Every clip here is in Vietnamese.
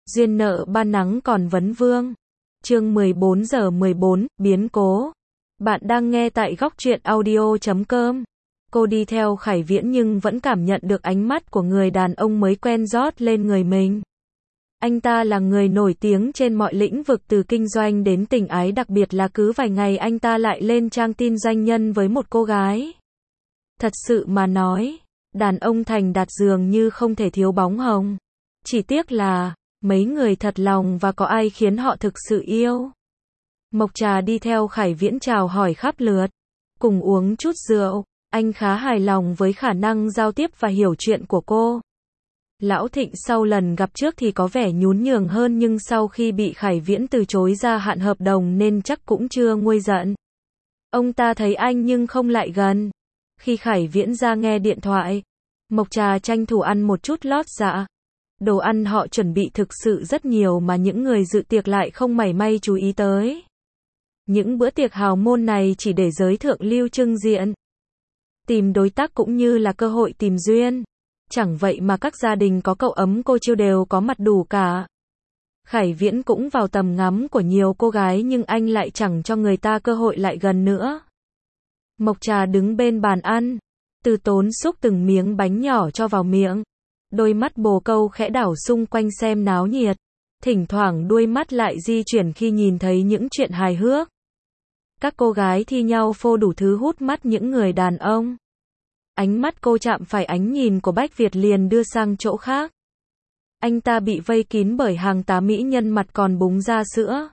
Duyên nợ ban nắng còn vấn vương. Chương 14:14, biến cố. Bạn đang nghe tại góc truyện audio.com. Cô đi theo Khải Viễn nhưng vẫn cảm nhận được ánh mắt của người đàn ông mới quen rót lên người mình. Anh ta là người nổi tiếng trên mọi lĩnh vực từ kinh doanh đến tình ái, đặc biệt là cứ vài ngày anh ta lại lên trang tin doanh nhân với một cô gái. Thật sự mà nói, đàn ông thành đạt dường như không thể thiếu bóng hồng. Chỉ tiếc là, mấy người thật lòng và có ai khiến họ thực sự yêu. Mộc Trà đi theo Khải Viễn chào hỏi khắp lượt. Cùng uống chút rượu, anh khá hài lòng với khả năng giao tiếp và hiểu chuyện của cô. Lão Thịnh sau lần gặp trước thì có vẻ nhún nhường hơn, nhưng sau khi bị Khải Viễn từ chối gia hạn hợp đồng nên chắc cũng chưa nguôi giận. Ông ta thấy anh nhưng không lại gần. Khi Khải Viễn ra nghe điện thoại, Mộc Trà tranh thủ ăn một chút lót dạ. Đồ ăn họ chuẩn bị thực sự rất nhiều mà những người dự tiệc lại không mảy may chú ý tới. Những bữa tiệc hào môn này chỉ để giới thượng lưu trưng diện, tìm đối tác cũng như là cơ hội tìm duyên. Chẳng vậy mà các gia đình có cậu ấm cô chiêu đều có mặt đủ cả. Khải Viễn cũng vào tầm ngắm của nhiều cô gái nhưng anh lại chẳng cho người ta cơ hội lại gần nữa. Mộc Trà đứng bên bàn ăn, từ tốn xúc từng miếng bánh nhỏ cho vào miệng. Đôi mắt bồ câu khẽ đảo xung quanh xem náo nhiệt. Thỉnh thoảng đuôi mắt lại di chuyển khi nhìn thấy những chuyện hài hước. Các cô gái thi nhau phô đủ thứ hút mắt những người đàn ông. Ánh mắt cô chạm phải ánh nhìn của Bách Việt liền đưa sang chỗ khác. Anh ta bị vây kín bởi hàng tá mỹ nhân, mặt còn búng ra sữa.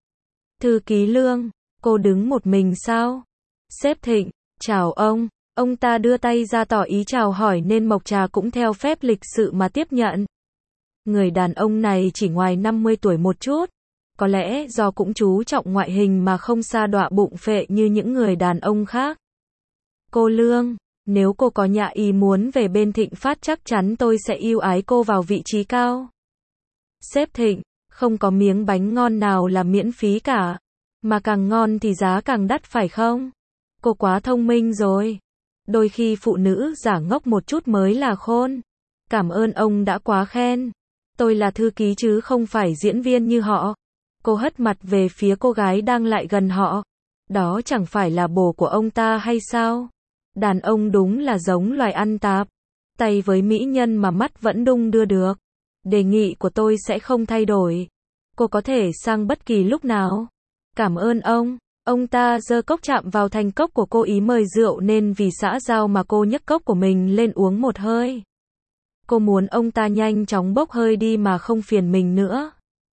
Thư ký Lương, cô đứng một mình sao? Sếp Thịnh, chào ông. Ông ta đưa tay ra tỏ ý chào hỏi nên Mộc Trà cũng theo phép lịch sự mà tiếp nhận. Người đàn ông này chỉ ngoài 50 tuổi một chút. Có lẽ do cũng chú trọng ngoại hình mà không sa đọa bụng phệ như những người đàn ông khác. Cô Lương, nếu cô có nhà ý muốn về bên Thịnh Phát chắc chắn tôi sẽ ưu ái cô vào vị trí cao. Sếp Thịnh, không có miếng bánh ngon nào là miễn phí cả. Mà càng ngon thì giá càng đắt phải không? Cô quá thông minh rồi. Đôi khi phụ nữ giả ngốc một chút mới là khôn. Cảm ơn ông đã quá khen. Tôi là thư ký chứ không phải diễn viên như họ. Cô hất mặt về phía cô gái đang lại gần họ. Đó chẳng phải là bồ của ông ta hay sao? Đàn ông đúng là giống loài ăn tạp. Tay với mỹ nhân mà mắt vẫn đung đưa được. Đề nghị của tôi sẽ không thay đổi. Cô có thể sang bất kỳ lúc nào. Cảm ơn ông. Ông ta giơ cốc chạm vào thành cốc của cô ý mời rượu nên vì xã giao mà cô nhấc cốc của mình lên uống một hơi. Cô muốn ông ta nhanh chóng bốc hơi đi mà không phiền mình nữa.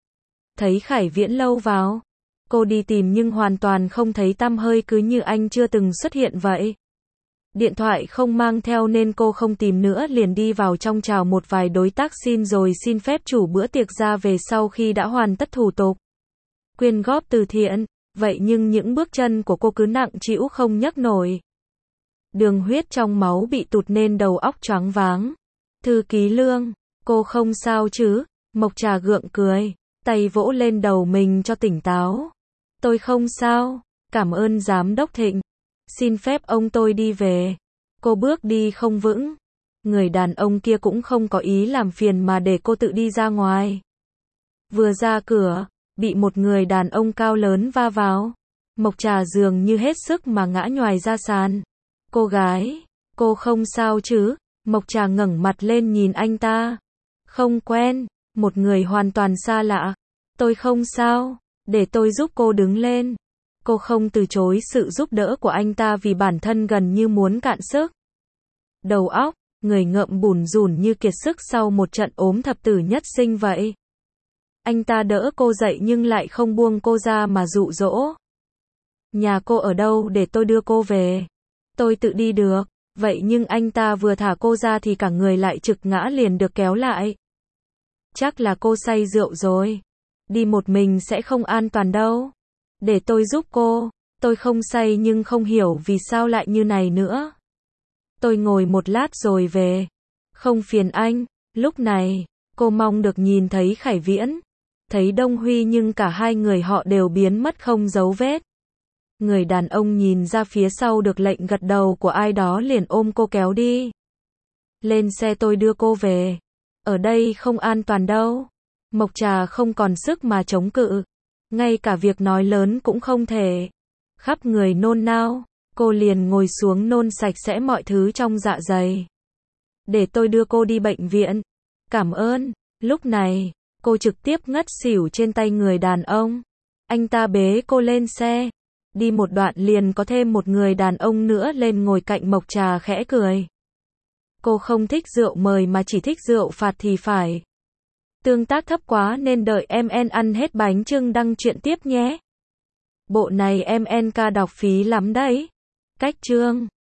Thấy Khải Viễn lâu vào, cô đi tìm nhưng hoàn toàn không thấy tăm hơi, cứ như anh chưa từng xuất hiện vậy. Điện thoại không mang theo nên cô không tìm nữa, liền đi vào trong chào một vài đối tác xin rồi xin phép chủ bữa tiệc ra về sau khi đã hoàn tất thủ tục quyên góp từ thiện. Vậy nhưng những bước chân của cô cứ nặng trĩu không nhấc nổi. Đường huyết trong máu bị tụt nên đầu óc choáng váng. Thư ký Lương, cô không sao chứ? Mộc Trà gượng cười, tay vỗ lên đầu mình cho tỉnh táo. Tôi không sao, cảm ơn giám đốc Thịnh. Xin phép ông tôi đi về. Cô bước đi không vững. Người đàn ông kia cũng không có ý làm phiền mà để cô tự đi ra ngoài. Vừa ra cửa, bị một người đàn ông cao lớn va vào. Mộc Trà dường như hết sức mà ngã nhoài ra sàn. Cô gái, cô không sao chứ? Mộc Trà ngẩng mặt lên nhìn anh ta. Không quen, một người hoàn toàn xa lạ. Tôi không sao, để tôi giúp cô đứng lên. Cô không từ chối sự giúp đỡ của anh ta vì bản thân gần như muốn cạn sức. Đầu óc, người ngậm bùn rùn như kiệt sức sau một trận ốm thập tử nhất sinh vậy. Anh ta đỡ cô dậy nhưng lại không buông cô ra mà dụ dỗ. Nhà cô ở đâu để tôi đưa cô về? Tôi tự đi được. Vậy nhưng anh ta vừa thả cô ra thì cả người lại trực ngã liền được kéo lại. Chắc là cô say rượu rồi. Đi một mình sẽ không an toàn đâu. Để tôi giúp cô. Tôi không say nhưng không hiểu vì sao lại như này nữa. Tôi ngồi một lát rồi về. Không phiền anh. Lúc này, cô mong được nhìn thấy Khải Viễn. Thấy Đông Huy nhưng cả hai người họ đều biến mất không dấu vết. Người đàn ông nhìn ra phía sau được lệnh gật đầu của ai đó liền ôm cô kéo đi. Lên xe tôi đưa cô về. Ở đây không an toàn đâu. Mộc Trà không còn sức mà chống cự. Ngay cả việc nói lớn cũng không thể. Khắp người nôn nao, cô liền ngồi xuống nôn sạch sẽ mọi thứ trong dạ dày. Để tôi đưa cô đi bệnh viện. Cảm ơn. Lúc này, cô trực tiếp ngất xỉu trên tay người đàn ông. Anh ta bế cô lên xe. Đi một đoạn liền có thêm một người đàn ông nữa lên ngồi cạnh Mộc Trà khẽ cười. Cô không thích rượu mời mà chỉ thích rượu phạt thì phải. Tương tác thấp quá nên đợi MN ăn hết bánh chưng đăng truyện tiếp nhé. Bộ này MNK đọc phí lắm đấy. Cách chương